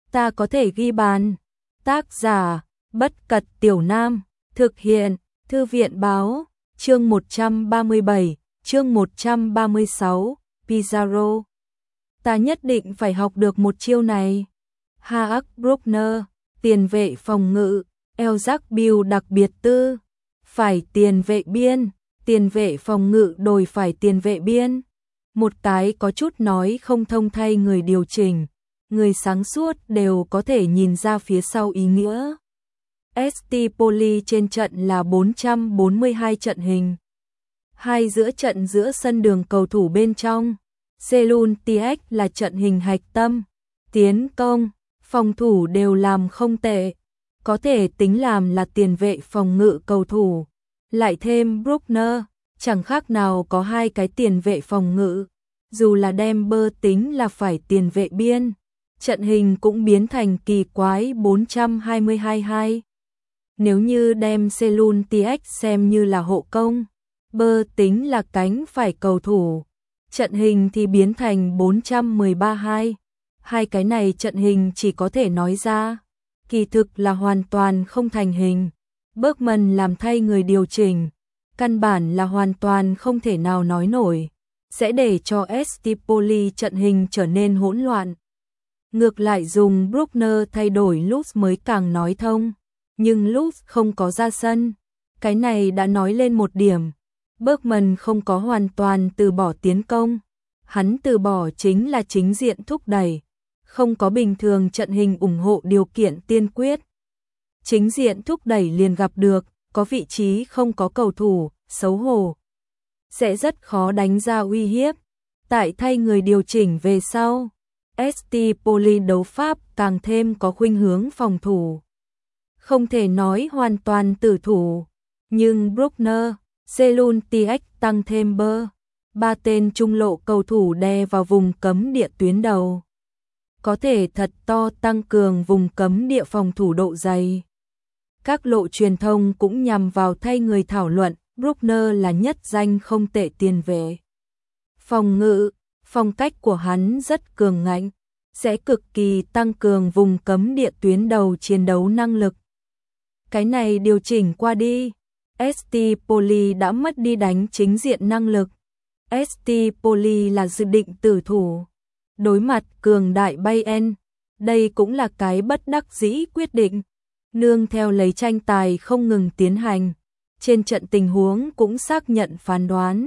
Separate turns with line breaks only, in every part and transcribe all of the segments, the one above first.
ta có thể ghi bàn. Tác giả, Bất Cật Tiểu Nam, thực hiện, Thư viện Báo, chương 137, chương 136, Pizarro. Ta nhất định phải học được một chiêu này. Haak Bruckner, tiền vệ phòng ngự, Elzakbill đặc biệt tư, phải tiền vệ biên, tiền vệ phòng ngự đổi phải tiền vệ biên. Một cái có chút nói không thông thay người điều chỉnh, người sáng suốt đều có thể nhìn ra phía sau ý nghĩa. ST Poli trên trận là 442 trận hình. Hai giữa trận giữa sân đường cầu thủ bên trong. Selun TX là trận hình hạch tâm. Tiến công, phòng thủ đều làm không tệ. Có thể tính làm là tiền vệ phòng ngự cầu thủ. Lại thêm Bruckner, chẳng khác nào có hai cái tiền vệ phòng ngự. Dù là đem bơ tính là phải tiền vệ biên, trận hình cũng biến thành kỳ quái 422-2. Nếu như đem Selun TX xem như là hộ công, bơ tính là cánh phải cầu thủ, trận hình thì biến thành 413-2. Hai cái này trận hình chỉ có thể nói ra, kỳ thực là hoàn toàn không thành hình. Bergman làm thay người điều chỉnh, căn bản là hoàn toàn không thể nào nói nổi, sẽ để cho ST Poli trận hình trở nên hỗn loạn. Ngược lại dùng Bruckner thay đổi Lutz mới càng nói thông, nhưng Lutz không có ra sân, cái này đã nói lên một điểm. Bergman không có hoàn toàn từ bỏ tiến công, hắn từ bỏ chính là chính diện thúc đẩy, không có bình thường trận hình ủng hộ điều kiện tiên quyết. Chính diện thúc đẩy liền gặp được, có vị trí không có cầu thủ, xấu hổ, sẽ rất khó đánh ra uy hiếp. Tại thay người điều chỉnh về sau, ST Poli đấu pháp càng thêm có khuynh hướng phòng thủ. Không thể nói hoàn toàn tử thủ, nhưng Bruckner, Selun TX tăng thêm ba tên trung lộ cầu thủ đè vào vùng cấm địa tuyến đầu. Có thể thật to tăng cường vùng cấm địa phòng thủ độ dày. Các lộ truyền thông cũng nhằm vào thay người thảo luận, Bruckner là nhất danh không tệ tiền vệ phòng ngự, phong cách của hắn rất cường ngạnh, sẽ cực kỳ tăng cường vùng cấm địa tuyến đầu chiến đấu năng lực. Cái này điều chỉnh qua đi, ST Poli đã mất đi đánh chính diện năng lực. ST Poli là dự định tử thủ, đối mặt cường đại Bayern, đây cũng là cái bất đắc dĩ quyết định. Nương theo lấy tranh tài không ngừng tiến hành, trên trận tình huống cũng xác nhận phán đoán.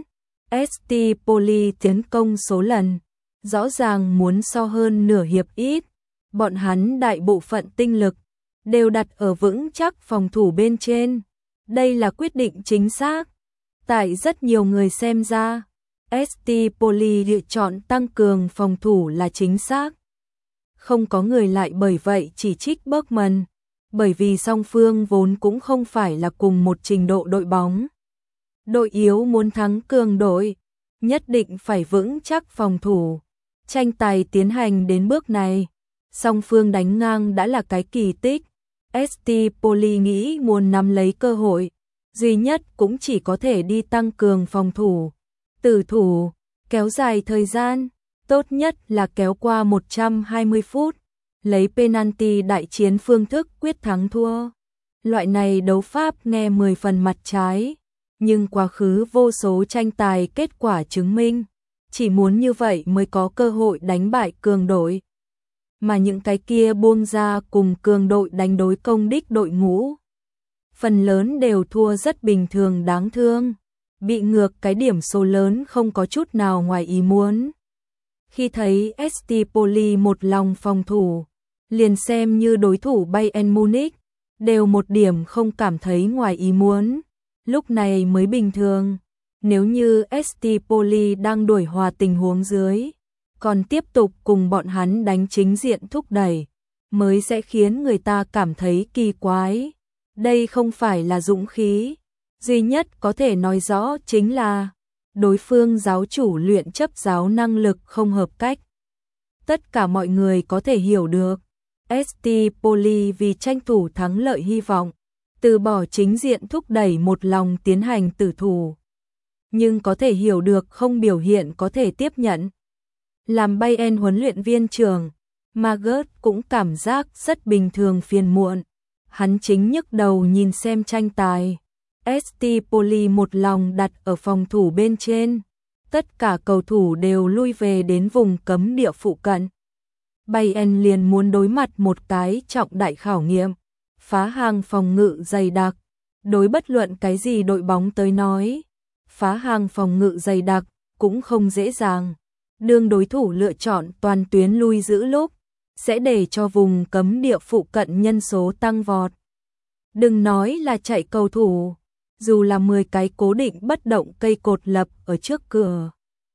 ST Poli tiến công số lần, rõ ràng muốn so hơn nửa hiệp ít, bọn hắn đại bộ phận tinh lực đều đặt ở vững chắc phòng thủ bên trên. Đây là quyết định chính xác. Tại rất nhiều người xem ra, ST Poli lựa chọn tăng cường phòng thủ là chính xác. Không có người lại bởi vậy chỉ trích Bergman, bởi vì song phương vốn cũng không phải là cùng một trình độ đội bóng. Đội yếu muốn thắng cường đội, nhất định phải vững chắc phòng thủ. Tranh tài tiến hành đến bước này, song phương đánh ngang đã là cái kỳ tích. ST Poli nghĩ muốn nắm lấy cơ hội, duy nhất cũng chỉ có thể đi tăng cường phòng thủ, tử thủ, kéo dài thời gian, tốt nhất là kéo qua 120 phút, lấy penalty đại chiến phương thức quyết thắng thua. Loại này đấu pháp nghe 10 phần mặt trái, nhưng quá khứ vô số tranh tài kết quả chứng minh, chỉ muốn như vậy mới có cơ hội đánh bại cường đội. Mà những cái kia buông ra cùng cường đội đánh đối công đích đội ngũ, phần lớn đều thua rất bình thường đáng thương, bị ngược cái điểm số lớn không có chút nào ngoài ý muốn. Khi thấy ST Poli một lòng phòng thủ, liền xem như đối thủ Bayern Munich, đều một điểm không cảm thấy ngoài ý muốn, lúc này mới bình thường. Nếu như ST Poli đang đuổi hòa tình huống dưới, còn tiếp tục cùng bọn hắn đánh chính diện thúc đẩy, mới sẽ khiến người ta cảm thấy kỳ quái. Đây không phải là dũng khí, duy nhất có thể nói rõ chính là đối phương giáo chủ luyện chấp giáo năng lực không hợp cách. Tất cả mọi người có thể hiểu được, ST Poli vì tranh thủ thắng lợi hy vọng, từ bỏ chính diện thúc đẩy một lòng tiến hành tử thủ. Nhưng có thể hiểu được không biểu hiện có thể tiếp nhận. Làm Bayern huấn luyện viên trưởng, Margaret cũng cảm giác rất bình thường phiền muộn. Hắn chính nhức đầu nhìn xem tranh tài. ST Poli một lòng đặt ở phòng thủ bên trên. Tất cả cầu thủ đều lui về đến vùng cấm địa phụ cận. Bayern liền muốn đối mặt một cái trọng đại khảo nghiệm. Phá hàng phòng ngự dày đặc. Đối bất luận cái gì đội bóng tới nói. Phá hàng phòng ngự dày đặc cũng không dễ dàng. Đương đối thủ lựa chọn toàn tuyến lui giữ lúc, sẽ để cho vùng cấm địa phụ cận nhân số tăng vọt. Đừng nói là chạy cầu thủ, dù là 10 cái cố định bất động cây cột lập ở trước cửa,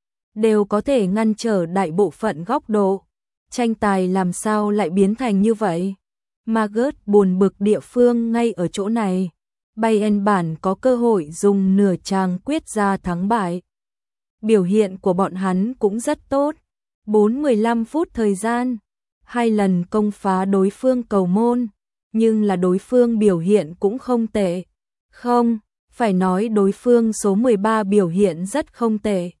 đều có thể ngăn trở đại bộ phận góc độ. Tranh tài làm sao lại biến thành như vậy? Margaret buồn bực địa phương ngay ở chỗ này. Bayern bản có cơ hội dùng nửa trang quyết ra thắng bại. Biểu hiện của bọn hắn cũng rất tốt. 4-15 phút thời gian, 2 lần công phá đối phương cầu môn, nhưng là đối phương biểu hiện cũng không tệ. Không, phải nói đối phương số 13 biểu hiện rất không tệ.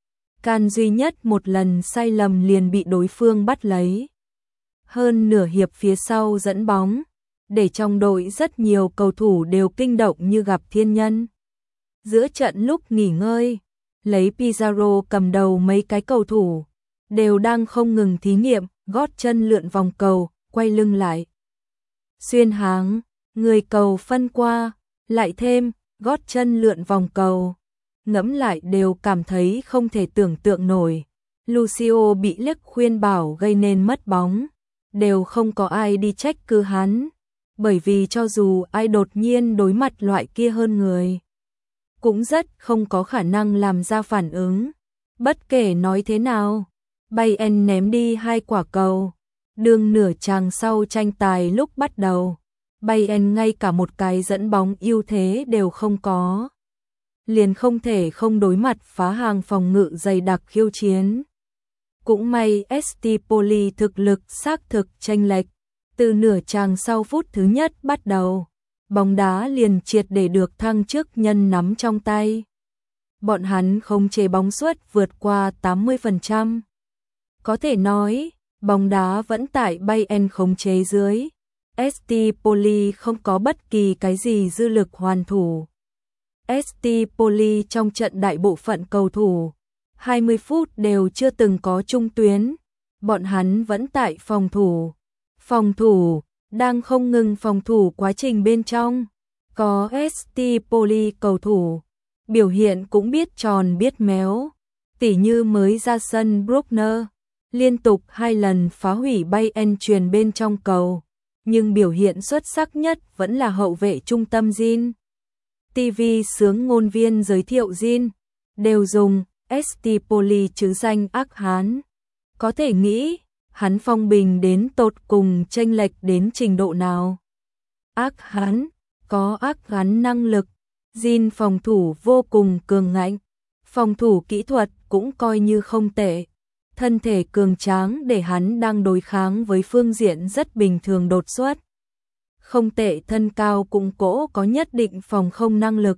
Can duy nhất một lần sai lầm liền bị đối phương bắt lấy. Hơn nửa hiệp phía sau dẫn bóng, để trong đội rất nhiều cầu thủ đều kinh động như gặp thiên nhân. Giữa trận lúc nghỉ ngơi, lấy Pizarro cầm đầu mấy cái cầu thủ, đều đang không ngừng thí nghiệm, gót chân lượn vòng cầu, quay lưng lại. Xuyên háng, người cầu phân qua, lại thêm, gót chân lượn vòng cầu. Ngẫm lại đều cảm thấy không thể tưởng tượng nổi. Lucio bị liếc khuyên bảo gây nên mất bóng, đều không có ai đi trách cứ hắn, bởi vì cho dù ai đột nhiên đối mặt loại kia hơn người, cũng rất không có khả năng làm ra phản ứng. Bất kể nói thế nào, Bayern ném đi 2 quả cầu. Đương nửa chàng sau tranh tài lúc bắt đầu, Bayern ngay cả một cái dẫn bóng ưu thế đều không có. Liền không thể không đối mặt phá hàng phòng ngự dày đặc khiêu chiến. Cũng may ST Poli thực lực xác thực chênh lệch. Từ nửa chàng sau phút thứ nhất bắt đầu, bóng đá liền triệt để được thăng chức nhân nắm trong tay. Bọn hắn không chế bóng suất vượt qua 80%. Có thể nói, bóng đá vẫn tại Bayern khống chế dưới. ST Poli không có bất kỳ cái gì dư lực hoàn thủ. ST Poli trong trận đại bộ phận cầu thủ, 20 phút đều chưa từng có trung tuyến. Bọn hắn vẫn tại phòng thủ. Phòng thủ, đang không ngừng phòng thủ quá trình bên trong. Có ST Poli cầu thủ, biểu hiện cũng biết tròn biết méo. Tỉ như mới ra sân Bruckner, liên tục 2 lần phá hủy Bayern chuyền bên trong cầu. Nhưng biểu hiện xuất sắc nhất vẫn là hậu vệ trung tâm Jin. TV sướng ngôn viên giới thiệu Jin, đều dùng ST Poli chứ danh ác hán. Có thể nghĩ, hắn phong bình đến tột cùng chênh lệch đến trình độ nào. Ác hán, có ác hán năng lực. Jin phòng thủ vô cùng cường ngạnh. Phòng thủ kỹ thuật cũng coi như không tệ. Thân thể cường tráng để hắn đang đối kháng với phương diện rất bình thường đột xuất. Không tệ, thân cao cũng cỗ có nhất định phòng không năng lực.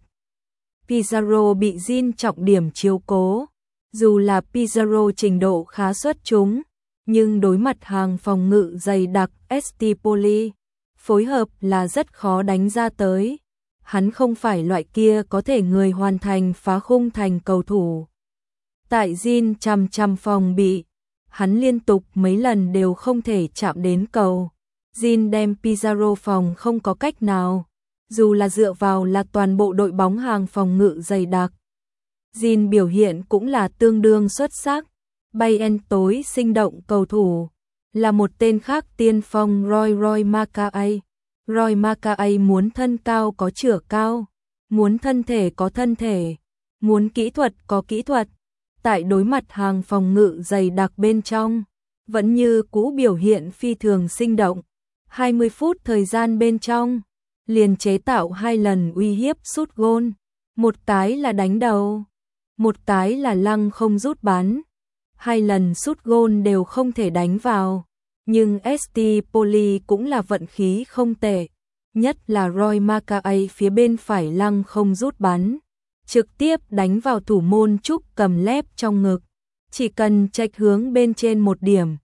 Pizarro bị Jin trọng điểm chiếu cố. Dù là Pizarro trình độ khá xuất chúng, nhưng đối mặt hàng phòng ngự dày đặc ST Poli, phối hợp là rất khó đánh ra tới. Hắn không phải loại kia có thể người hoàn thành phá khung thành cầu thủ. Tại Jin chằm phòng bị, hắn liên tục mấy lần đều không thể chạm đến cầu. Jin đem Pizarro phòng không có cách nào, dù là dựa vào là toàn bộ đội bóng hàng phòng ngự dày đặc. Jin biểu hiện cũng là tương đương xuất sắc. Bayern tối sinh động cầu thủ là một tên khác tiên phong Roy Mackay. Roy Mackay muốn thân cao có chửa cao, muốn thân thể có thân thể, muốn kỹ thuật có kỹ thuật. Tại đối mặt hàng phòng ngự dày đặc bên trong, vẫn như cũ biểu hiện phi thường sinh động. 20 phút thời gian bên trong, liền chế tạo 2 lần uy hiếp sút gôn. Một cái là đánh đầu, một cái là lăng không rút bắn. 2 lần sút gôn đều không thể đánh vào. Nhưng ST Poli cũng là vận khí không tệ. Nhất là Roy Mackay phía bên phải lăng không rút bắn, trực tiếp đánh vào thủ môn Trúc cầm lép trong ngực. Chỉ cần chệch hướng bên trên một điểm,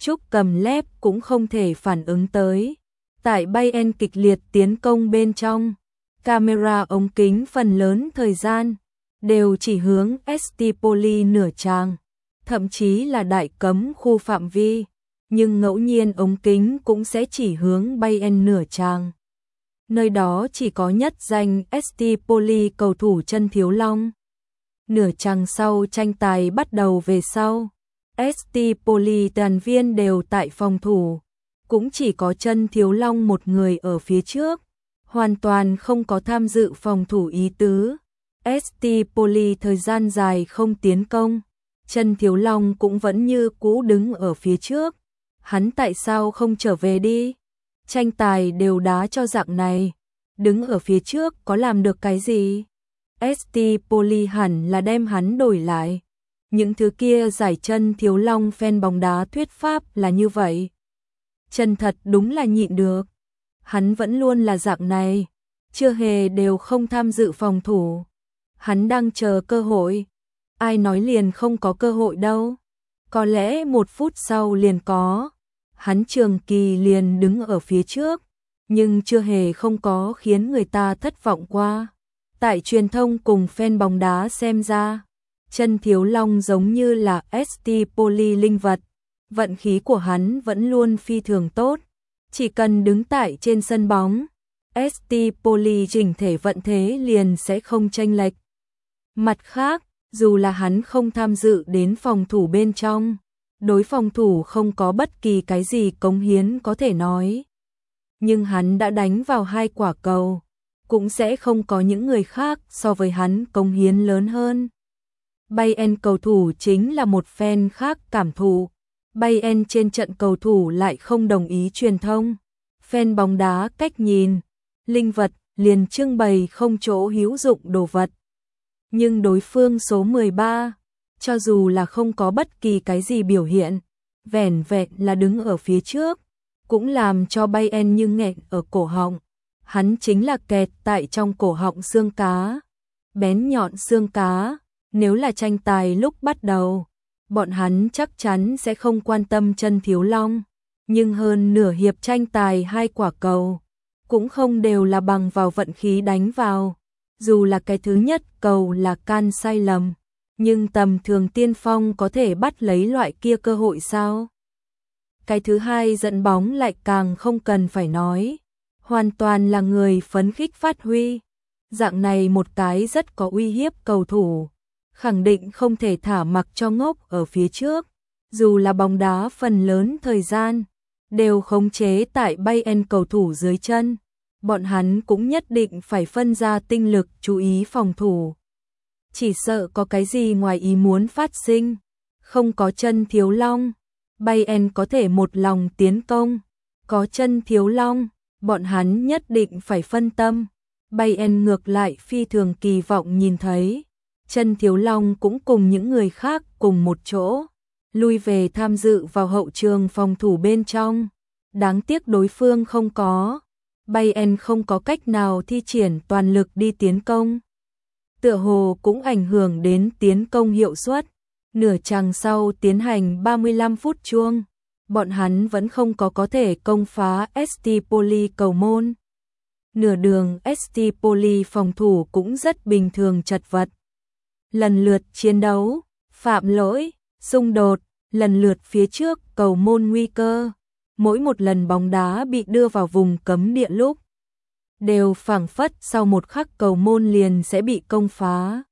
Trúc cầm lép cũng không thể phản ứng tới. Tại Bayern kịch liệt tiến công bên trong, camera ống kính phần lớn thời gian đều chỉ hướng ST Poli nửa tràng, thậm chí là đại cấm khu phạm vi, nhưng ngẫu nhiên ống kính cũng sẽ chỉ hướng Bayern nửa tràng. Nơi đó chỉ có nhất danh ST Poli cầu thủ Chân Thiếu Long. Nửa chặng sau tranh tài bắt đầu về sau, ST Poli toàn viên đều tại phòng thủ, cũng chỉ có Chân Thiếu Long một người ở phía trước, hoàn toàn không có tham dự phòng thủ ý tứ. ST Poli thời gian dài không tiến công, Chân Thiếu Long cũng vẫn như cũ đứng ở phía trước. Hắn tại sao không trở về đi? Tranh tài đều đá cho dạng này, đứng ở phía trước có làm được cái gì? ST Poli hẳn là đem hắn đổi lại. Những thứ kia giải Chân Thiếu Long fan bóng đá thuyết pháp là như vậy. Chân thật đúng là nhịn được. Hắn vẫn luôn là dạng này, chưa hề đều không tham dự phòng thủ. Hắn đang chờ cơ hội. Ai nói liền không có cơ hội đâu. Có lẽ 1 phút sau liền có. Hắn trường kỳ liền đứng ở phía trước, nhưng chưa hề không có khiến người ta thất vọng qua. Tại truyền thông cùng fan bóng đá xem ra, Chân Thiếu Long giống như là ST Poli linh vật, vận khí của hắn vẫn luôn phi thường tốt, chỉ cần đứng tại trên sân bóng, ST Poli chỉnh thể vận thế liền sẽ không chênh lệch. Mặt khác, dù là hắn không tham dự đến phòng thủ bên trong, đối phòng thủ không có bất kỳ cái gì cống hiến có thể nói. Nhưng hắn đã đánh vào 2 quả cầu, cũng sẽ không có những người khác so với hắn cống hiến lớn hơn. Bayern cầu thủ chính là một fan khác cảm thụ. Bayern trên trận cầu thủ lại không đồng ý truyền thông. Fan bóng đá cách nhìn, linh vật liền trưng bày không chỗ hữu dụng đồ vật. Nhưng đối phương số 13, cho dù là không có bất kỳ cái gì biểu hiện, vẻn vẹn là đứng ở phía trước, cũng làm cho Bayern như nghẹn ở cổ họng. Hắn chính là kẹt tại trong cổ họng xương cá, bén nhọn xương cá. Nếu là tranh tài lúc bắt đầu, bọn hắn chắc chắn sẽ không quan tâm Chân Thiếu Long. Nhưng hơn nửa hiệp tranh tài 2 quả cầu, cũng không đều là bằng vào vận khí đánh vào. Dù là cái thứ nhất cầu là can sai lầm, nhưng tầm thường tiên phong có thể bắt lấy loại kia cơ hội sao? Cái thứ hai dẫn bóng lại càng không cần phải nói, hoàn toàn là người phấn khích phát huy. Dạng này một cái rất có uy hiếp cầu thủ, khẳng định không thể thả mặc cho ngốc ở phía trước. Dù là bóng đá phần lớn thời gian đều khống chế tại Bayern cầu thủ dưới chân, bọn hắn cũng nhất định phải phân ra tinh lực chú ý phòng thủ. Chỉ sợ có cái gì ngoài ý muốn phát sinh. Không có Chân Thiếu Long, Bayern có thể một lòng tiến công. Có Chân Thiếu Long, bọn hắn nhất định phải phân tâm. Bayern ngược lại phi thường kỳ vọng nhìn thấy Chân Thiếu Long cũng cùng những người khác cùng một chỗ lui về tham dự vào hậu trường phòng thủ bên trong. Đáng tiếc đối phương không có. Bayern không có cách nào thi triển toàn lực đi tiến công. Tựa hồ cũng ảnh hưởng đến tiến công hiệu suất. Nửa chặng sau tiến hành 35 phút chuông, bọn hắn vẫn không có thể công phá ST Poli cầu môn. Nửa đường ST Poli phòng thủ cũng rất bình thường chật vật. Lần lượt chiến đấu, phạm lỗi, xung đột, lần lượt phía trước cầu môn nguy cơ. Mỗi một lần bóng đá bị đưa vào vùng cấm địa lúc, đều phảng phất sau một khắc cầu môn liền sẽ bị công phá.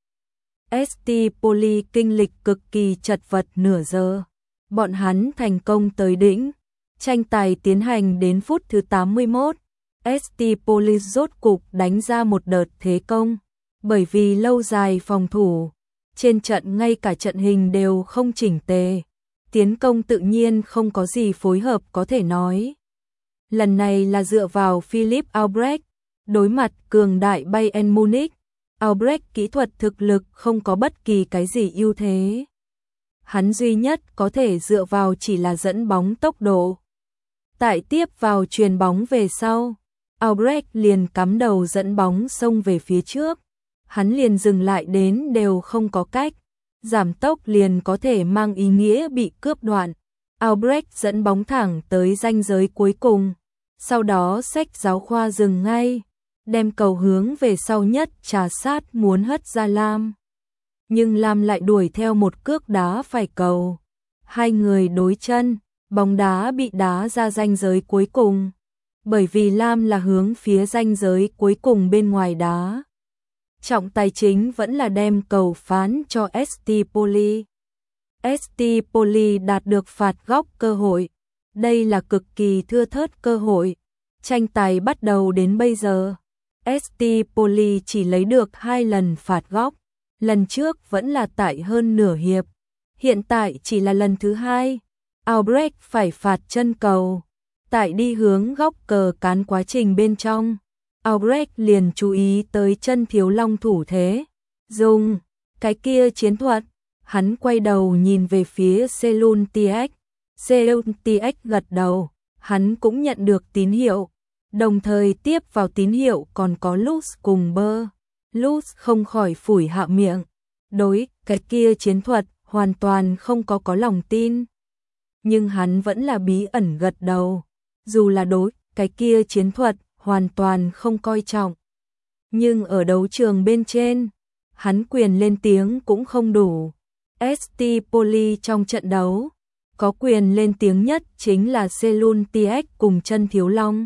ST Poli kinh lịch cực kỳ chật vật nửa giờ. Bọn hắn thành công tới đỉnh. Tranh tài tiến hành đến phút thứ 81. ST Poli rốt cục đánh ra một đợt thế công. Bởi vì lâu dài phòng thủ, trên trận ngay cả trận hình đều không chỉnh tề. Tiến công tự nhiên không có gì phối hợp có thể nói. Lần này là dựa vào Philipp Albrecht, đối mặt cường đại Bayern Munich. Albrecht kỹ thuật thực lực không có bất kỳ cái gì ưu thế. Hắn duy nhất có thể dựa vào chỉ là dẫn bóng tốc độ. Tại tiếp vào chuyền bóng về sau, Albrecht liền cắm đầu dẫn bóng xông về phía trước. Hắn liền dừng lại đến đều không có cách. Giảm tốc liền có thể mang ý nghĩa bị cướp đoạn. Albrecht dẫn bóng thẳng tới ranh giới cuối cùng, sau đó xách giáo khoa dừng ngay, đem cầu hướng về sau nhất trà sát muốn hất ra Lam. Nhưng Lam lại đuổi theo một cước đá phải cầu. Hai người đối chân, bóng đá bị đá ra ranh giới cuối cùng. Bởi vì Lam là hướng phía ranh giới cuối cùng bên ngoài đá. Trọng tài chính vẫn là đem cầu phán cho ST Poli. ST Poli đạt được phạt góc cơ hội. Đây là cực kỳ thưa thớt cơ hội. Tranh tài bắt đầu đến bây giờ, ST Poli chỉ lấy được 2 lần phạt góc. Lần trước vẫn là tại hơn nửa hiệp. Hiện tại chỉ là lần thứ 2. Albrecht phải phạt chân cầu. Tại đi hướng góc cờ cán quá trình bên trong, Albrecht liền chú ý tới chân Thiếu Long thủ thế. Dùng cái kia chiến thuật, hắn quay đầu nhìn về phía Selun TX. Selun TX gật đầu, hắn cũng nhận được tín hiệu. Đồng thời tiếp vào tín hiệu còn có Lutz cùng Bơ. Lutz không khỏi phủi hạ miệng. Đối cái kia chiến thuật hoàn toàn không có lòng tin. Nhưng hắn vẫn là bí ẩn gật đầu. Dù là đối cái kia chiến thuật hoàn toàn không coi trọng. Nhưng ở đấu trường bên trên, hắn quyền lên tiếng cũng không đủ. ST Poli trong trận đấu, có quyền lên tiếng nhất chính là Selun TX cùng chân Thiếu Long.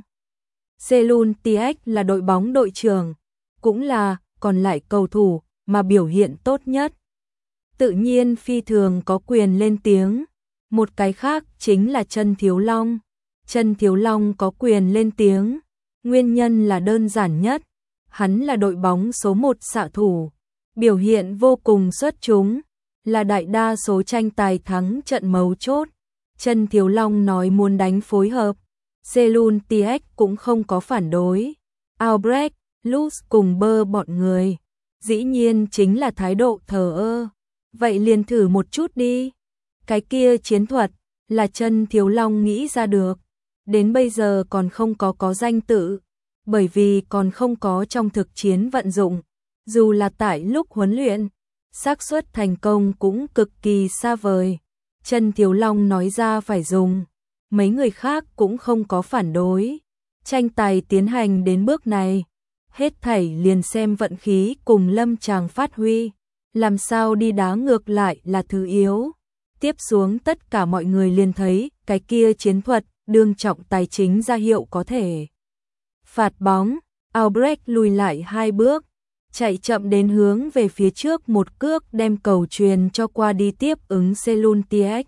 Selun TX là đội bóng đội trưởng, cũng là còn lại cầu thủ mà biểu hiện tốt nhất. Tự nhiên phi thường có quyền lên tiếng. Một cái khác chính là chân Thiếu Long. Chân Thiếu Long có quyền lên tiếng. Nguyên nhân là đơn giản nhất. Hắn là đội bóng số 1 xạ thủ. Biểu hiện vô cùng xuất chúng. Là đại đa số tranh tài thắng trận mấu chốt. Chân Thiếu Long nói muốn đánh phối hợp. Selun TX cũng không có phản đối. Albrecht, Lutz cùng Bơ bọn người. Dĩ nhiên chính là thái độ thờ ơ. Vậy liền thử một chút đi. Cái kia chiến thuật là chân Thiếu Long nghĩ ra được. Đến bây giờ còn không có danh tự. Bởi vì còn không có trong thực chiến vận dụng. Dù là tại lúc huấn luyện, xác suất thành công cũng cực kỳ xa vời. Chân Thiếu Long nói ra phải dùng. Mấy người khác cũng không có phản đối. Tranh tài tiến hành đến bước này. Hết thảy liền xem vận khí cùng lâm tràng phát huy. Làm sao đi đá ngược lại là thứ yếu. Tiếp xuống tất cả mọi người liền thấy cái kia chiến thuật đương trọng tài chính ra hiệu có thể phạt bóng. Albrecht lùi lại 2 bước, chạy chậm đến hướng về phía trước một cước đem cầu truyền cho qua đi tiếp ứng Selun TX.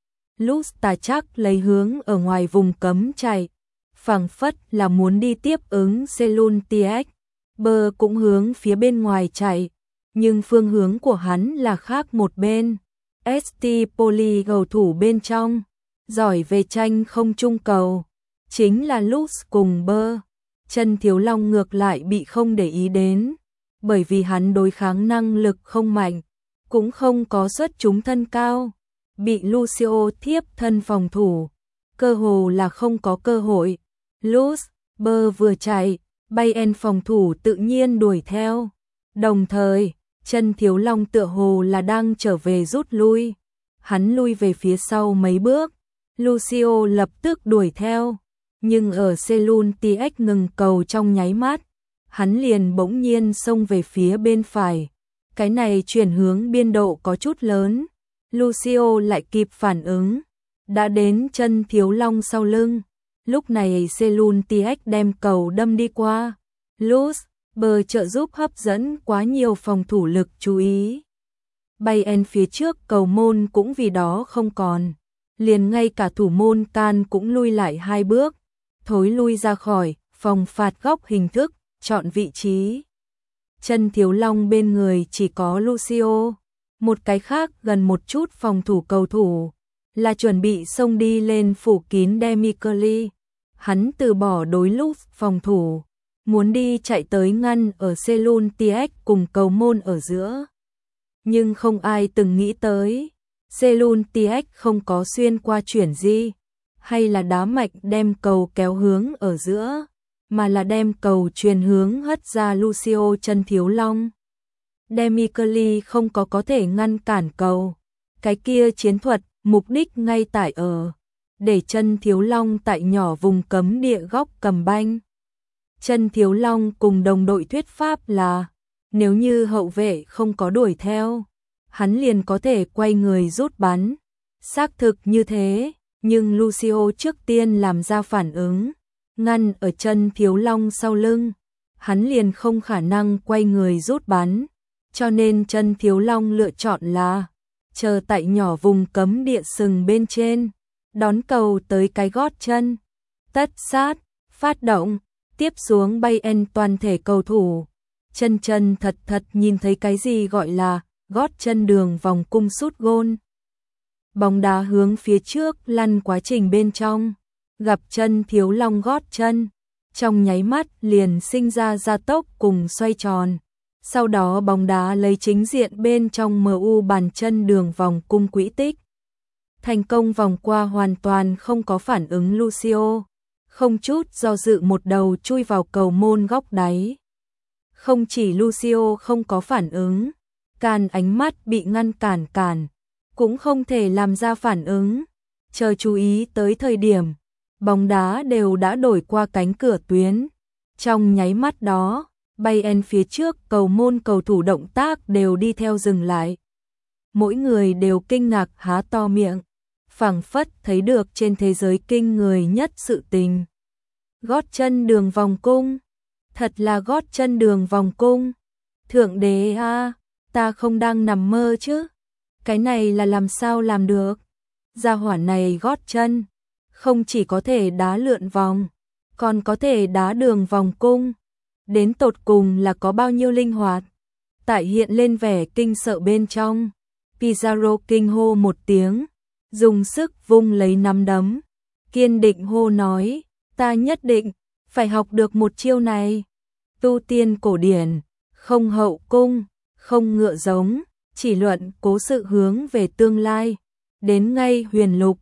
Lutz tà chắc lấy hướng ở ngoài vùng cấm chạy, phảng phất là muốn đi tiếp ứng Selun TX. Bơ cũng hướng phía bên ngoài chạy, nhưng phương hướng của hắn là khác một bên. ST Poli cầu thủ bên trong, giỏi về tranh không trung cầu, chính là Lutz cùng Bơ. Chân Thiếu Long ngược lại bị không để ý đến, bởi vì hắn đối kháng năng lực không mạnh, cũng không có xuất chúng thân cao, bị Lucio thiếp thân phòng thủ, cơ hồ là không có cơ hội. Lutz, Bơ vừa chạy, Bayern phòng thủ tự nhiên đuổi theo. Đồng thời, chân Thiếu Long tựa hồ là đang trở về rút lui. Hắn lui về phía sau mấy bước, Lucio lập tức đuổi theo. Nhưng ở Selun TX ngừng cầu trong nháy mắt, hắn liền bỗng nhiên xông về phía bên phải. Cái này chuyển hướng biên độ có chút lớn. Lucio lại kịp phản ứng, đã đến chân Thiếu Long sau lưng. Lúc này Selun TX đem cầu đâm đi qua. Lutz, Bơ trợ giúp hấp dẫn quá nhiều phòng thủ lực chú ý. Bayern phía trước cầu môn cũng vì đó không còn. Liền ngay cả thủ môn Can cũng lui lại 2 bước, thối lui ra khỏi phòng phạt góc hình thức, chọn vị trí. Chân Thiếu Long bên người chỉ có Lucio. Một cái khác gần một chút phòng thủ cầu thủ là chuẩn bị xông đi lên phủ kín Demichelis. Hắn từ bỏ đối lúc phòng thủ, muốn đi chạy tới ngăn ở Selun TX cùng cầu môn ở giữa. Nhưng không ai từng nghĩ tới, Selun TX không có xuyên qua chuyển di, hay là đá mạnh đem cầu kéo hướng ở giữa, mà là đem cầu truyền hướng hất ra Lucio chân Thiếu Long. Demichelis không có thể ngăn cản cầu. Cái kia chiến thuật mục đích ngay tại ở để chân Thiếu Long tại nhỏ vùng cấm địa góc cầm banh. Chân Thiếu Long cùng đồng đội thuyết pháp là nếu như hậu vệ không có đuổi theo, hắn liền có thể quay người rút bắn. Xác thực như thế, nhưng Lucio trước tiên làm ra phản ứng, ngăn ở chân Thiếu Long sau lưng, hắn liền không khả năng quay người rút bắn, cho nên chân Thiếu Long lựa chọn là chờ tại nhỏ vùng cấm địa sừng bên trên, đón cầu tới cái gót chân, tất sát, phát động, tiếp xuống Bayern toàn thể cầu thủ, chân thật nhìn thấy cái gì gọi là gót chân đường vòng cung sút gôn. Bóng đá hướng phía trước lăn quá trình bên trong, gặp chân Thiếu Long gót chân, trong nháy mắt liền sinh ra gia tốc cùng xoay tròn. Sau đó bóng đá lấy chính diện bên trong MU bàn chân đường vòng cung quỹ tích. Thành công vòng qua hoàn toàn không có phản ứng Lucio, không chút do dự một đầu chui vào cầu môn góc đáy. Không chỉ Lucio không có phản ứng, Càn ánh mắt bị ngăn cản, cũng không thể làm ra phản ứng. Chờ chú ý tới thời điểm, bóng đá đều đã đổi qua cánh cửa tuyến. Trong nháy mắt đó, Bayern phía trước cầu môn cầu thủ động tác đều đi theo dừng lại. Mỗi người đều kinh ngạc há to miệng, phảng phất thấy được trên thế giới kinh người nhất sự tình. Gót chân đường vòng cung, thật là gót chân đường vòng cung. Thượng đế a, ta không đang nằm mơ chứ? Cái này là làm sao làm được? Gia hỏa này gót chân, không chỉ có thể đá lượn vòng, còn có thể đá đường vòng cung. Đến tột cùng là có bao nhiêu linh hoạt. Tại hiện lên vẻ kinh sợ bên trong, Pizarro kinh hô một tiếng, dùng sức vung lấy nắm đấm, kiên định hô nói, ta nhất định phải học được một chiêu này. Tu tiên cổ điển, không hậu cung, không ngựa giống, chỉ luận cố sự hướng về tương lai. Đến ngay huyền lục,